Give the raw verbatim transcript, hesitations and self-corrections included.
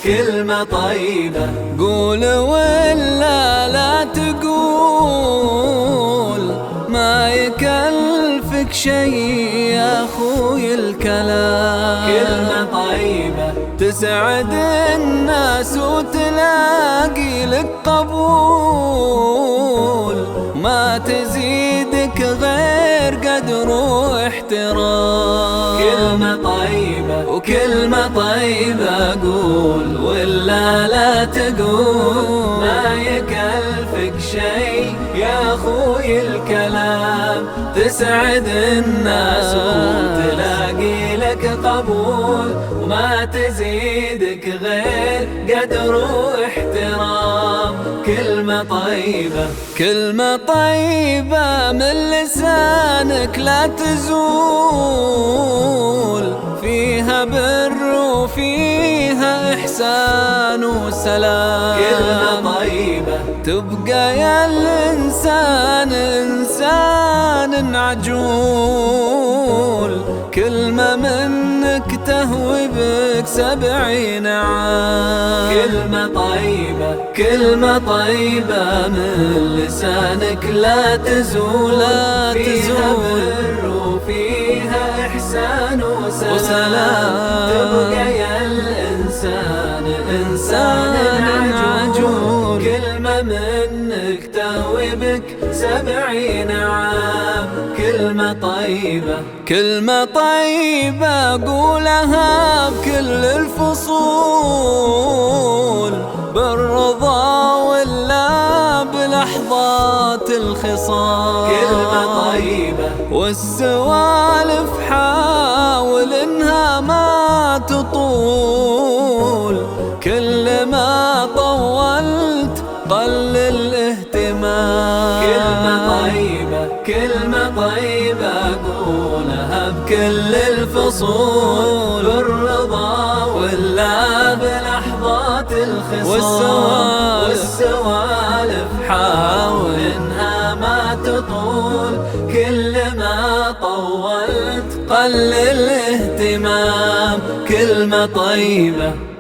كلمة طيبة. قول ولا لا تقول، ما يكلفك شي يا أخوي الكلام. كلمة طيبة تسعد الناس وتلاقي لك قبول، ما تزيدك غير قدر واحترام. كلمة طيبة وكلمة طيبة قول ولا لا تقول، ما يكلفك شي يا أخوي الكلام. تسعد الناس وتلاقي لك قبول، وما تزيدك غير قدر واحترام. كلمة طيبة كلمة طيبة من لسانك لا تزول، فيها بر وفيها إحسان وسلام. كلمة طيبة تبقى يا الإنسان إنسان عجول، كلمة منك تهوي بك سبعين عام. كلمة طيبة كلمة طيبة من لسانك لا تزول لا فيها تزول، بر وفيها إحسان وسلام. وسلام. تبقى يا الإنسان إنسان عجول، كلمة منك تهوي بك سبعين عام. كلمة طيبة كلمة طيبة قولها بكل الفصول، بالرضا ولا بلحظات الخصام. كلمة طيبة والسوالف حاول انها ما تطول، كل ما طولت قل الاهتمام. كلمة طيبة كلمة طيبة قولها بكل الفصول، بالرضا ولا بلحظات الخصام. والسوالف حاول انها ما تطول، كل ما طولت قل الاهتمام. كلمة طيبة